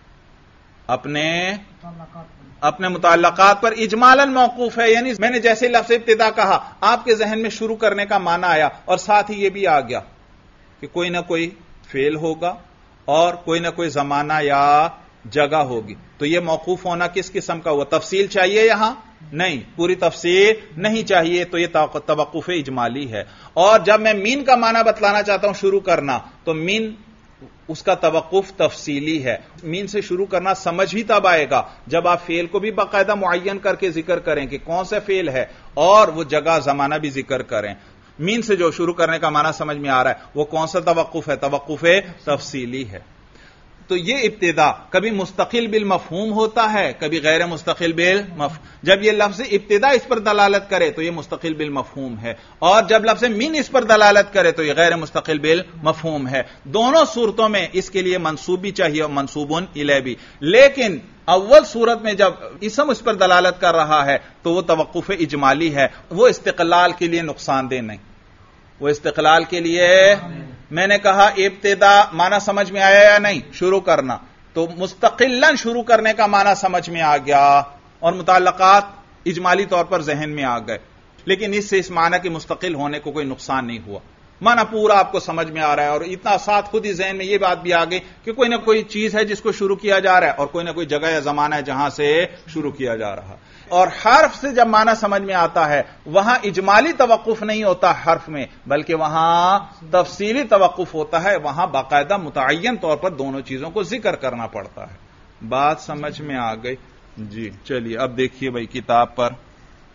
اپنے متعلقات پر اجمالاً موقوف ہے۔ یعنی میں نے جیسے لفظ ابتدا کہا، آپ کے ذہن میں شروع کرنے کا معنی آیا، اور ساتھ ہی یہ بھی آ گیا کہ کوئی نہ کوئی فعل ہوگا اور کوئی نہ کوئی زمانہ یا جگہ ہوگی۔ تو یہ موقوف ہونا کس قسم کا ہوا؟ تفصیل چاہیے یہاں؟ نہیں، پوری تفصیل نہیں چاہیے، تو یہ توقف اجمالی ہے۔ اور جب میں مین کا معنی بتلانا چاہتا ہوں شروع کرنا، تو مین اس کا توقف تفصیلی ہے۔ مین سے شروع کرنا سمجھ ہی تب آئے گا جب آپ فعل کو بھی باقاعدہ معین کر کے ذکر کریں کہ کون سا فعل ہے، اور وہ جگہ زمانہ بھی ذکر کریں۔ مین سے جو شروع کرنے کا معنی سمجھ میں آ رہا ہے وہ کون سا توقف ہے؟ توقف تفصیلی ہے۔ تو یہ ابتدا کبھی مستقل بالمفہوم ہوتا ہے، کبھی غیر مستقل بالمفہوم۔ جب یہ لفظ ابتدا اس پر دلالت کرے تو یہ مستقل بالمفہوم ہے، اور جب لفظ من اس پر دلالت کرے تو یہ غیر مستقل بالمفہوم ہے۔ دونوں صورتوں میں اس کے لیے منصوب بھی چاہیے اور منصوبن الیہ بھی، لیکن اول صورت میں جب اسم اس پر دلالت کر رہا ہے تو وہ توقف اجمالی ہے، وہ استقلال کے لیے نقصان دہ نہیں، وہ استقلال کے لیے۔ میں نے کہا ابتدا معنی سمجھ میں آیا یا نہیں؟ شروع کرنا، تو مستقلاً شروع کرنے کا معنی سمجھ میں آ گیا، اور متعلقات اجمالی طور پر ذہن میں آ گئے، لیکن اس سے اس معنی کے مستقل ہونے کو کوئی نقصان نہیں ہوا، معنی پورا آپ کو سمجھ میں آ رہا ہے، اور اتنا ساتھ خود ہی ذہن میں یہ بات بھی آ گئی کہ کوئی نہ کوئی چیز ہے جس کو شروع کیا جا رہا ہے، اور کوئی نہ کوئی جگہ یا زمانہ ہے جہاں سے شروع کیا جا رہا ہے۔ اور حرف سے جب معنی سمجھ میں آتا ہے وہاں اجمالی توقف نہیں ہوتا حرف میں، بلکہ وہاں تفصیلی توقف ہوتا ہے، وہاں باقاعدہ متعین طور پر دونوں چیزوں کو ذکر کرنا پڑتا ہے۔ بات سمجھ میں آ گئی؟ جی چلیے اب دیکھیے بھائی کتاب پر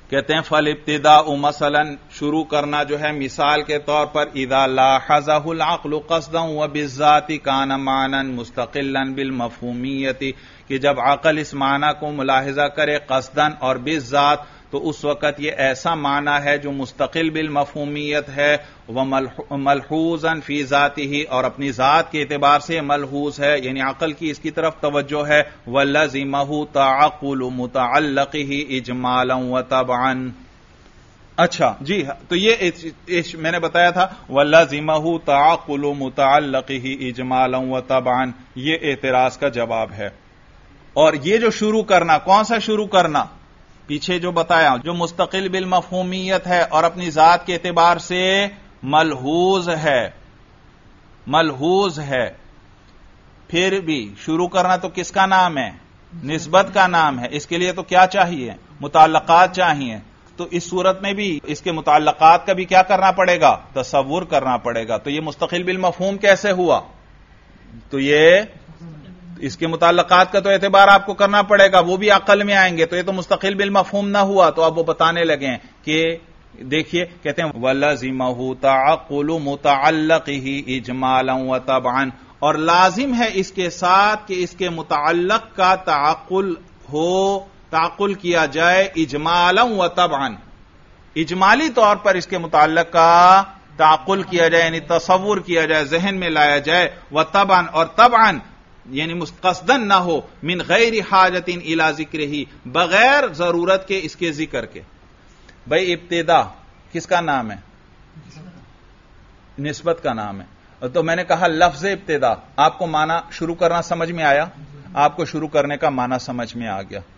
کہتے ہیں فالابتداء مثلا شروع کرنا جو ہے مثال کے طور پر اذا لاحظہ العقل قصدا وبالذات کان معنی مستقلا بالمفہومیت، کہ جب عقل اس معنی کو ملاحظہ کرے قصدا اور بالذات تو اس وقت یہ ایسا معنی ہے جو مستقل بالمفہومیت ہے، وملحوظا فی ذاتہ، اور اپنی ذات کے اعتبار سے ملحوظ ہے، یعنی عقل کی اس کی طرف توجہ ہے، ولزمہ تعقل متعلقہ اجمالا وطبعا۔ اچھا جی، تو یہ میں نے بتایا تھا ولزمہ تعقل متعلقہ اجمالا وطبعا، یہ اعتراض کا جواب ہے۔ اور یہ جو شروع کرنا، کون سا شروع کرنا؟ پیچھے جو بتایا جو مستقل بالمفہومیت ہے اور اپنی ذات کے اعتبار سے ملحوظ ہے، پھر بھی شروع کرنا تو کس کا نام ہے؟ نسبت کا نام ہے۔ اس کے لیے تو کیا چاہیے؟ متعلقات چاہیے۔ تو اس صورت میں بھی اس کے متعلقات کا بھی کیا کرنا پڑے گا؟ تصور کرنا پڑے گا۔ تو یہ مستقل بالمفہوم کیسے ہوا؟ تو یہ اس کے متعلقات کا تو اعتبار آپ کو کرنا پڑے گا، وہ بھی عقل میں آئیں گے، تو یہ تو مستقل بالمفہوم نہ ہوا۔ تو اب وہ بتانے لگے ہیں کہ دیکھیے، کہتے ہیں وَلَزِمَهُ تَعَقُّلُ مُتَعَلَّقِهِ اِجْمَالًا وَطَبْعًا، اور لازم ہے اس کے ساتھ کہ اس کے متعلق کا تعقل کیا جائے اجمالا وطبعا، اجمالی طور پر اس کے متعلق کا تعقل کیا جائے، یعنی تصور کیا جائے، ذہن میں لایا جائے، وطبعا، اور طبعا یعنی قصدن نہ ہو، من غیر حاجت الی ذکرہ، بغیر ضرورت کے اس کے ذکر کے۔ بھائی ابتدا کس کا نام ہے؟ نسبت کا نام ہے۔ تو میں نے کہا لفظ ابتدا، آپ کو معنی شروع کرنا سمجھ میں آیا؟ آپ کو شروع کرنے کا معنی سمجھ میں آ گیا۔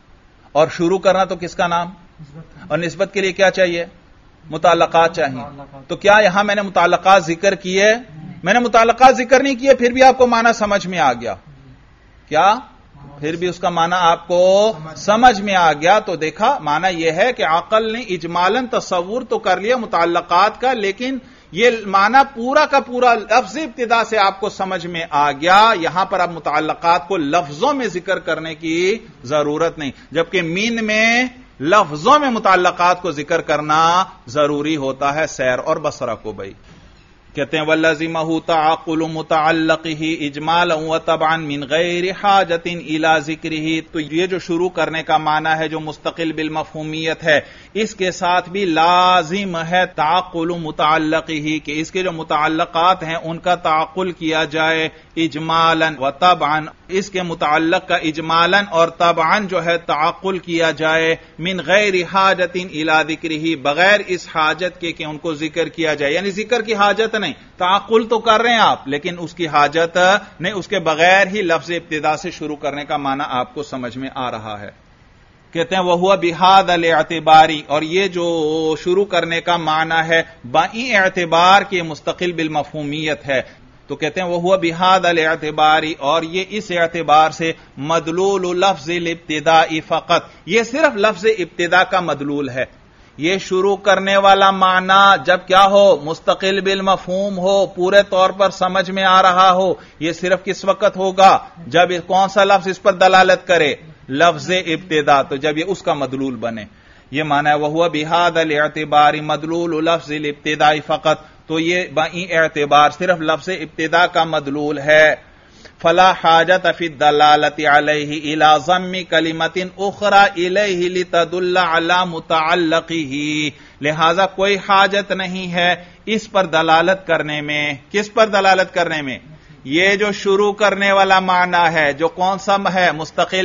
اور شروع کرنا تو کس کا نام؟ اور نسبت کے لیے کیا چاہیے؟ متعلقات چاہیے۔ تو کیا یہاں میں نے متعلقات ذکر کیے؟ میں نے متعلقات ذکر نہیں کیے، پھر بھی آپ کو معنی سمجھ میں آ گیا کیا؟ پھر بھی اس کا معنی آپ کو سمجھ میں آ گیا۔ تو دیکھا معنی یہ ہے کہ عقل نے اجمالاً تصور تو کر لیا متعلقات کا، لیکن یہ معنی پورا کا پورا لفظ ابتدا سے آپ کو سمجھ میں آ گیا۔ یہاں پر اب متعلقات کو لفظوں میں ذکر کرنے کی ضرورت نہیں، جبکہ مین میں لفظوں میں متعلقات کو ذکر کرنا ضروری ہوتا ہے سیر اور بصرہ کو۔ بھائی کہتے ہیں وَلَزِمَهُ تَعَقُّلُ مُتَعَلَّقِهِ اِجْمَالًا وَطَبْعًا مِنْ غَيْرِ حَاجَةٍ إِلَى ذِكْرِهِ۔ تو یہ جو شروع کرنے کا معنی ہے جو مستقل بالمفہومیت ہے، اس کے ساتھ بھی لازم ہے تعقل متعلقه، کہ اس کے جو متعلقات ہیں ان کا تعقل کیا جائے اجمالاً وطبعاً، اس کے متعلق کا اجمالاً اور طبعاً جو ہے تعقل کیا جائے، من غیر حاجت الی ذکرہ، بغیر اس حاجت کے کہ ان کو ذکر کیا جائے، یعنی ذکر کی حاجت نہیں، تعقل تو کر رہے ہیں آپ لیکن اس کی حاجت نہیں، اس کے بغیر ہی لفظ ابتدا سے شروع کرنے کا معنی آپ کو سمجھ میں آ رہا ہے۔ کہتے ہیں وَهُوَ بِهَذَا الْاعْتِبَارِ، اور یہ جو شروع کرنے کا معنی ہے بائیں اعتبار کے مستقل بالمفہومیت ہے، تو کہتے ہیں وَهُوَ بِهَذَا الْاعْتِبَارِ، اور یہ اس اعتبار سے مدلول لفظ الابتداء فقط، یہ صرف لفظ ابتدا کا مدلول ہے۔ یہ شروع کرنے والا معنی جب کیا ہو؟ مستقل بالمفہوم ہو، پورے طور پر سمجھ میں آ رہا ہو، یہ صرف کس وقت ہوگا؟ جب کون سا لفظ اس پر دلالت کرے؟ لفظ ابتدا، تو جب یہ اس کا مدلول بنے۔ یہ معنی ہے وَهُوَ بِهَذَا الْاعْتِبَارِ مدلول لفظ الابتداء فقط، تو یہ بائیں اعتبار صرف لفظ ابتدا کا مدلول ہے۔ فلا حاجت فی الدلالۃ علیہ الی ضم کلمۃ اخری الیہ لتدل علی متعلقہ، لہذا کوئی حاجت نہیں ہے اس پر دلالت کرنے میں۔ کس پر دلالت کرنے میں؟ یہ جو شروع کرنے والا معنی ہے جو کون سا ہے؟ مستقل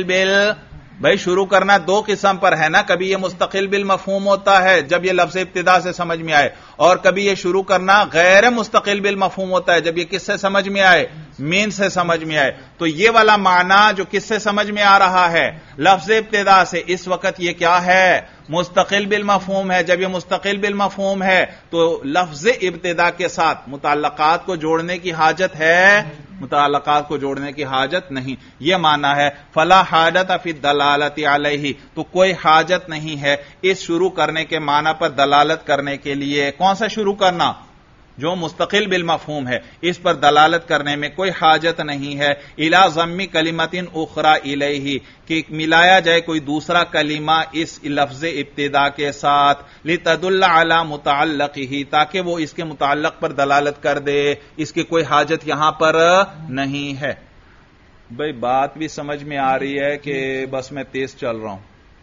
بھائی شروع کرنا دو قسم پر ہے نا، کبھی یہ مستقل بالمفہوم ہوتا ہے جب یہ لفظ ابتدا سے سمجھ میں آئے، اور کبھی یہ شروع کرنا غیر مستقل بالمفہوم ہوتا ہے جب یہ کس سے سمجھ میں آئے؟ مین سے سمجھ میں آئے۔ تو یہ والا معنی جو کس سے سمجھ میں آ رہا ہے؟ لفظ ابتدا سے، اس وقت یہ کیا ہے؟ مستقل بالمفہوم ہے۔ جب یہ مستقل بالمفہوم ہے تو لفظ ابتدا کے ساتھ متعلقات کو جوڑنے کی حاجت ہے؟ متعلقات کو جوڑنے کی حاجت نہیں۔ یہ معنی ہے فلا حاجت فی الدلالۃ علیہ، تو کوئی حاجت نہیں ہے اس شروع کرنے کے معنی پر دلالت کرنے کے لیے۔ کون سا شروع کرنا؟ جو مستقل بالمفہوم ہے، اس پر دلالت کرنے میں کوئی حاجت نہیں ہے الی ضم کلمۃ اخری الیہ، کہ ملایا جائے کوئی دوسرا کلمہ اس لفظ ابتدا کے ساتھ، لتدل علی متعلقہ، تاکہ وہ اس کے متعلق پر دلالت کر دے، اس کی کوئی حاجت یہاں پر نہیں ہے۔ بھئی بات بھی سمجھ میں آ رہی ہے کہ بس میں تیز چل رہا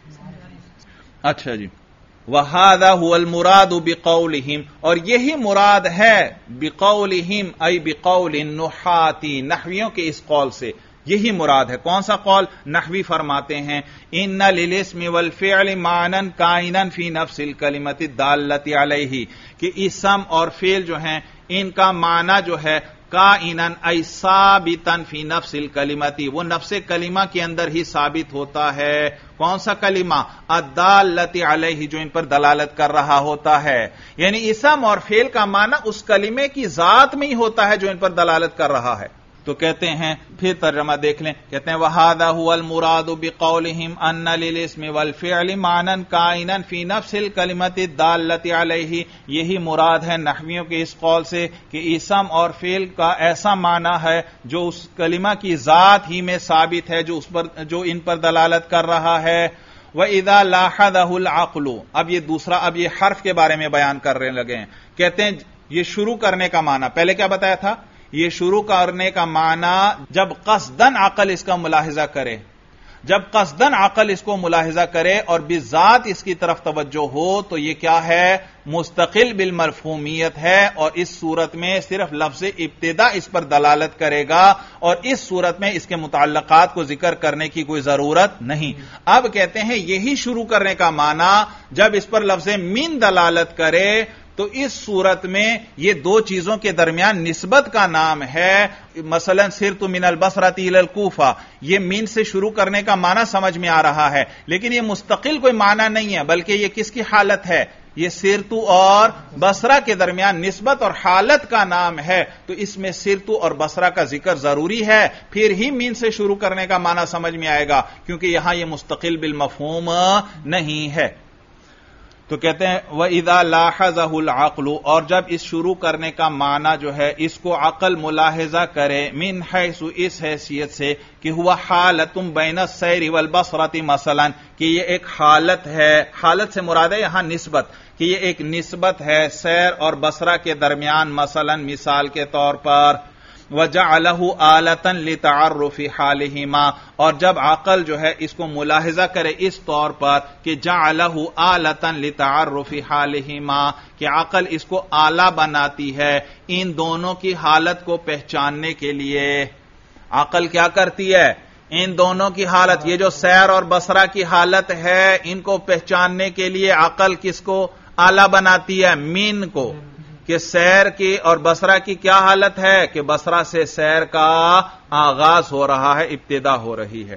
ہوں؟ اچھا جی، وَهَذَا هُوَ الْمُرَادُ بِقَوْلِهِمْ، اور یہی مراد ہے بِقَوْلِهِمْ ای بِقَوْلِ النُّحَاةِ، نحویوں کے اس قول سے، یہی مراد ہے۔ کون سا قول؟ نحوی فرماتے ہیں ان للاسم والفعل معنی کائنا فی نفس الکلمۃ الدالۃ علیہ، کہ اسم اور فعل جو ہیں ان کا معنی جو ہے کائنا ای ثابتا فی نفس الکلمۃ، وہ نفس کلمہ کے اندر ہی ثابت ہوتا ہے۔ کون سا کلمہ؟ الدالۃ علیہ، جو ان پر دلالت کر رہا ہوتا ہے، یعنی اسم اور فعل کا معنی اس کلمے کی ذات میں ہی ہوتا ہے جو ان پر دلالت کر رہا ہے۔ تو کہتے ہیں، پھر ترجمہ دیکھ لیں، کہتے ہیں وَهَذَا هُوَ الْمُرَادُ بِقَوْلِهِمْ أَنَّ لِلْاسْمِ وَالْفِعْلِ مَعْنًى كَائِنًا فِي نَفْسِ الْكَلِمَةِ الدَّالَّةِ عَلَيْهِ، یہی مراد ہے نحویوں کے اس قول سے کہ اسم اور فعل کا ایسا معنی ہے جو اس کلمہ کی ذات ہی میں ثابت ہے، جو ان پر دلالت کر رہا ہے۔ وَإِذَا لَاحَظَهُ الْعَقْلُ، اب یہ دوسرا، اب یہ حرف کے بارے میں بیان کرنے لگے ہیں۔ کہتے ہیں یہ شروع کرنے کا معنی، پہلے کیا بتایا تھا؟ یہ شروع کرنے کا معنی جب قصدن عقل اس کا ملاحظہ کرے، جب قصدن عقل اس کو ملاحظہ کرے اور بذات اس کی طرف توجہ ہو، تو یہ کیا ہے؟ مستقل بالمفہومیت ہے، اور اس صورت میں صرف لفظ ابتدا اس پر دلالت کرے گا، اور اس صورت میں اس کے متعلقات کو ذکر کرنے کی کوئی ضرورت نہیں۔ اب کہتے ہیں یہی شروع کرنے کا معنی جب اس پر لفظ من دلالت کرے، تو اس صورت میں یہ دو چیزوں کے درمیان نسبت کا نام ہے۔ مثلا سرت من البصرۃ الی الکوفہ، یہ من سے شروع کرنے کا معنی سمجھ میں آ رہا ہے، لیکن یہ مستقل کوئی معنی نہیں ہے، بلکہ یہ کس کی حالت ہے؟ یہ سرتو اور بصرہ کے درمیان نسبت اور حالت کا نام ہے، تو اس میں سرتو اور بصرہ کا ذکر ضروری ہے، پھر ہی من سے شروع کرنے کا معنی سمجھ میں آئے گا، کیونکہ یہاں یہ مستقل بالمفہوم نہیں ہے۔ تو کہتے ہیں وَإِذَا لَاحَظَهُ الْعَقْلُ، اور جب اس شروع کرنے کا معنی جو ہے اس کو عقل ملاحظہ کرے، من حیث، اس حیثیت سے کہ ہوا حالت بین السیر والبصرۃ، مثلا کہ یہ ایک حالت ہے، حالت سے مراد ہے یہاں نسبت، کہ یہ ایک نسبت ہے سیر اور بصرہ کے درمیان، مثلا مثال کے طور پر وَجَعَلَهُ آلَةً لِتَعَرُّفِ حَالِهِمَا، اور جب عقل جو ہے اس کو ملاحظہ کرے اس طور پر کہ جَعَلَهُ آلَةً لِتَعَرُّفِ حَالِهِمَا، کہ عقل اس کو آلہ بناتی ہے ان دونوں کی حالت کو پہچاننے کے لیے۔ عقل کیا کرتی ہے؟ ان دونوں کی حالت، یہ جو سیر اور بصرہ کی حالت ہے، ان کو پہچاننے کے لیے عقل کس کو آلہ بناتی ہے؟ من کو، کہ سیر کی اور بصرہ کی کیا حالت ہے؟ کہ بصرہ سے سیر کا آغاز ہو رہا ہے، ابتدا ہو رہی ہے۔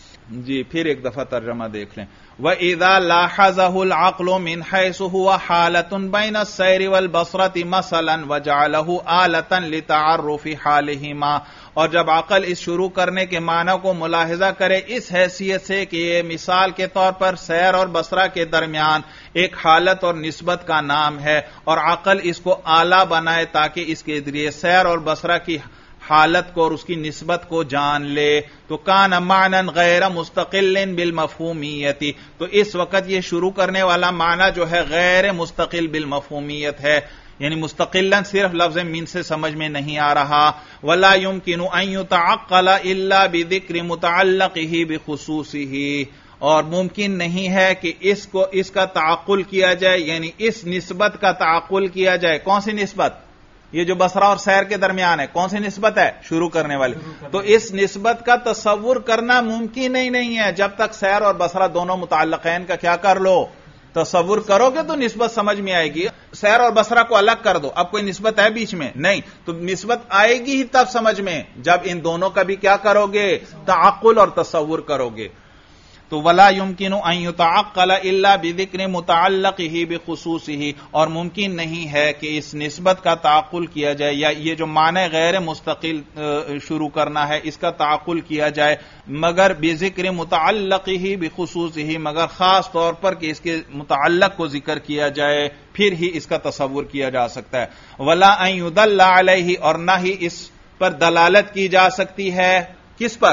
جی پھر ایک دفعہ ترجمہ دیکھ لیں۔ وَإِذَا لَاحَظَهُ الْعَقْلُ مِنْ حَيْثُ هُوَ حَالَةٌ بَيْنَ السَّيْرِ وَالْبَصْرَةِ مَثَلًا وَجَعَلَهُ آلَةً لِتَعَرُّفِ حَالِهِمَا، اور جب عقل اس شروع کرنے کے معنی کو ملاحظہ کرے اس حیثیت سے کہ یہ مثال کے طور پر سیر اور بصرہ کے درمیان ایک حالت اور نسبت کا نام ہے، اور عقل اس کو آلہ بنائے تاکہ اس کے ذریعے سیر اور بصرہ کی حالت کو اور اس کی نسبت کو جان لے، تو کان معنی غیر مستقل بالمفہومیت، تو اس وقت یہ شروع کرنے والا معنی جو ہے غیر مستقل بالمفہومیت ہے، یعنی مستقلاً صرف لفظ من سے سمجھ میں نہیں آ رہا۔ ولا يمكن ان يتعقل الا بذكر متعلقه بخصوصه، اور ممکن نہیں ہے کہ اس کا تعقل کیا جائے، یعنی اس نسبت کا تعقل کیا جائے۔ کون سی نسبت؟ یہ جو بصرہ اور سیر کے درمیان ہے، کون سی نسبت ہے؟ شروع کرنے والی۔ تو اس نسبت کا تصور کرنا ممکن ہی نہیں ہے جب تک سیر اور بصرہ دونوں متعلقین کا کیا کر لو؟ تصور کرو گے تو نسبت سمجھ میں آئے گی۔ سیر اور بصرہ کو الگ کر دو، اب کوئی نسبت ہے بیچ میں؟ نہیں، تو نسبت آئے گی ہی تب سمجھ میں جب ان دونوں کا بھی کیا کرو گے؟ تعقل اور تصور کرو گے۔ تو ولا یمکن ان یتعقل الا بذکر متعلقہ بخصوصہ، اور ممکن نہیں ہے کہ اس نسبت کا تعقل کیا جائے، یا یہ جو معنی غیر مستقل شروع کرنا ہے اس کا تعقل کیا جائے مگر بذکر متعلقہ بخصوصہ، مگر خاص طور پر کہ اس کے متعلق کو ذکر کیا جائے پھر ہی اس کا تصور کیا جا سکتا ہے۔ ولا ان یدل علیہ، اور نہ ہی اس پر دلالت کی جا سکتی ہے، کس پر؟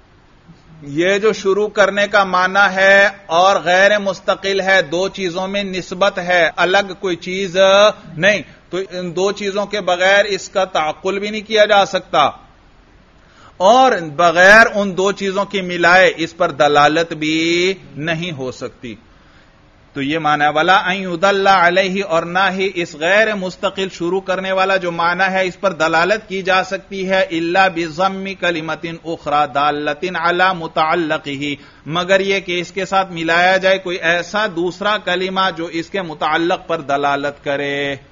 یہ جو شروع کرنے کا معنی ہے اور غیر مستقل ہے، دو چیزوں میں نسبت ہے، الگ کوئی چیز نہیں، تو ان دو چیزوں کے بغیر اس کا تعقل بھی نہیں کیا جا سکتا، اور بغیر ان دو چیزوں کی ملائے اس پر دلالت بھی نہیں ہو سکتی۔ تو یہ معنی ہے ولا ان یدل علیہ، اور نہ ہی اس غیر مستقل شروع کرنے والا جو معنی ہے اس پر دلالت کی جا سکتی ہے الا بضم کلمۃ اخرى دالۃ علی متعلقہ، مگر یہ کہ اس کے ساتھ ملایا جائے کوئی ایسا دوسرا کلمہ جو اس کے متعلق پر دلالت کرے۔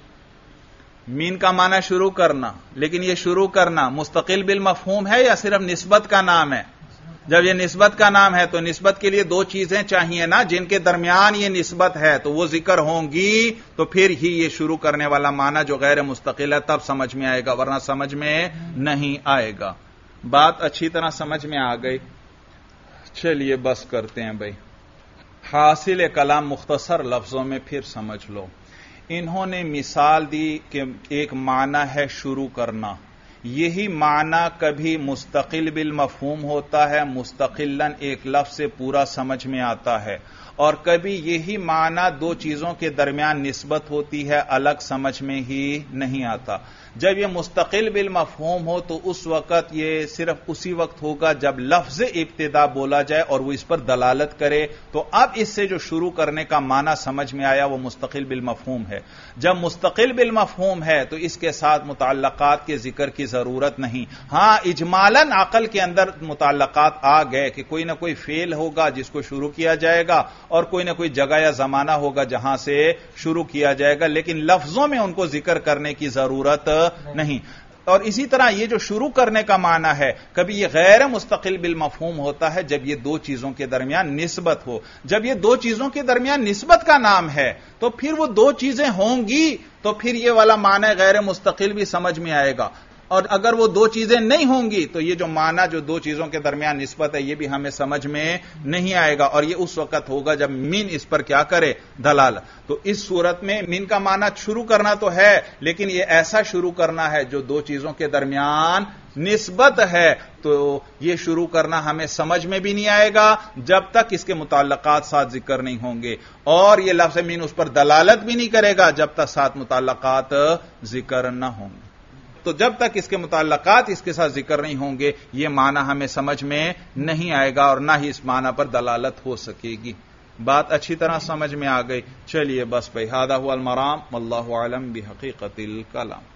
مین کا معنی شروع کرنا، لیکن یہ شروع کرنا مستقل بالمفہوم ہے یا صرف نسبت کا نام ہے؟ جب یہ نسبت کا نام ہے تو نسبت کے لیے دو چیزیں چاہیے نا جن کے درمیان یہ نسبت ہے، تو وہ ذکر ہوں گی تو پھر ہی یہ شروع کرنے والا معنی جو غیر مستقل ہے تب سمجھ میں آئے گا، ورنہ سمجھ میں نہیں آئے گا۔ بات اچھی طرح سمجھ میں آ گئی؟ چلیے بس کرتے ہیں بھائی۔ حاصل کلام مختصر لفظوں میں پھر سمجھ لو۔ انہوں نے مثال دی کہ ایک معنی ہے شروع کرنا، یہی معنی کبھی مستقل بالمفہوم ہوتا ہے، مستقلاً ایک لفظ سے پورا سمجھ میں آتا ہے، اور کبھی یہی معنی دو چیزوں کے درمیان نسبت ہوتی ہے، الگ سمجھ میں ہی نہیں آتا۔ جب یہ مستقل بالمفہوم ہو تو اس وقت یہ صرف اسی وقت ہوگا جب لفظ ابتدا بولا جائے اور وہ اس پر دلالت کرے، تو اب اس سے جو شروع کرنے کا معنی سمجھ میں آیا وہ مستقل بالمفہوم ہے۔ جب مستقل بالمفہوم ہے تو اس کے ساتھ متعلقات کے ذکر کی ضرورت نہیں۔ ہاں اجمالاً عقل کے اندر متعلقات آ گئے کہ کوئی نہ کوئی فعل ہوگا جس کو شروع کیا جائے گا اور کوئی نہ کوئی جگہ یا زمانہ ہوگا جہاں سے شروع کیا جائے گا، لیکن لفظوں میں ان کو ذکر کرنے کی ضرورت نہیں۔ اور اسی طرح یہ جو شروع کرنے کا معنی ہے کبھی یہ غیر مستقل بالمفہوم ہوتا ہے جب یہ دو چیزوں کے درمیان نسبت ہو۔ جب یہ دو چیزوں کے درمیان نسبت کا نام ہے تو پھر وہ دو چیزیں ہوں گی تو پھر یہ والا معنی غیر مستقل بھی سمجھ میں آئے گا، اور اگر وہ دو چیزیں نہیں ہوں گی تو یہ جو معنی جو دو چیزوں کے درمیان نسبت ہے یہ بھی ہمیں سمجھ میں نہیں آئے گا، اور یہ اس وقت ہوگا جب مین اس پر کیا کرے؟ دلالت۔ تو اس صورت میں مین کا معنی شروع کرنا تو ہے، لیکن یہ ایسا شروع کرنا ہے جو دو چیزوں کے درمیان نسبت ہے، تو یہ شروع کرنا ہمیں سمجھ میں بھی نہیں آئے گا جب تک اس کے متعلقات ساتھ ذکر نہیں ہوں گے، اور یہ لفظ مین اس پر دلالت بھی نہیں کرے گا جب تک ساتھ متعلقات ذکر نہ ہوں گے۔ تو جب تک اس کے متعلقات اس کے ساتھ ذکر نہیں ہوں گے یہ معنی ہمیں سمجھ میں نہیں آئے گا، اور نہ ہی اس معنی پر دلالت ہو سکے گی۔ بات اچھی طرح سمجھ میں آ گئی؟ چلیے بس بھائی، ھذا ھو المرام واللہ اعلم بحقیقت الکلام۔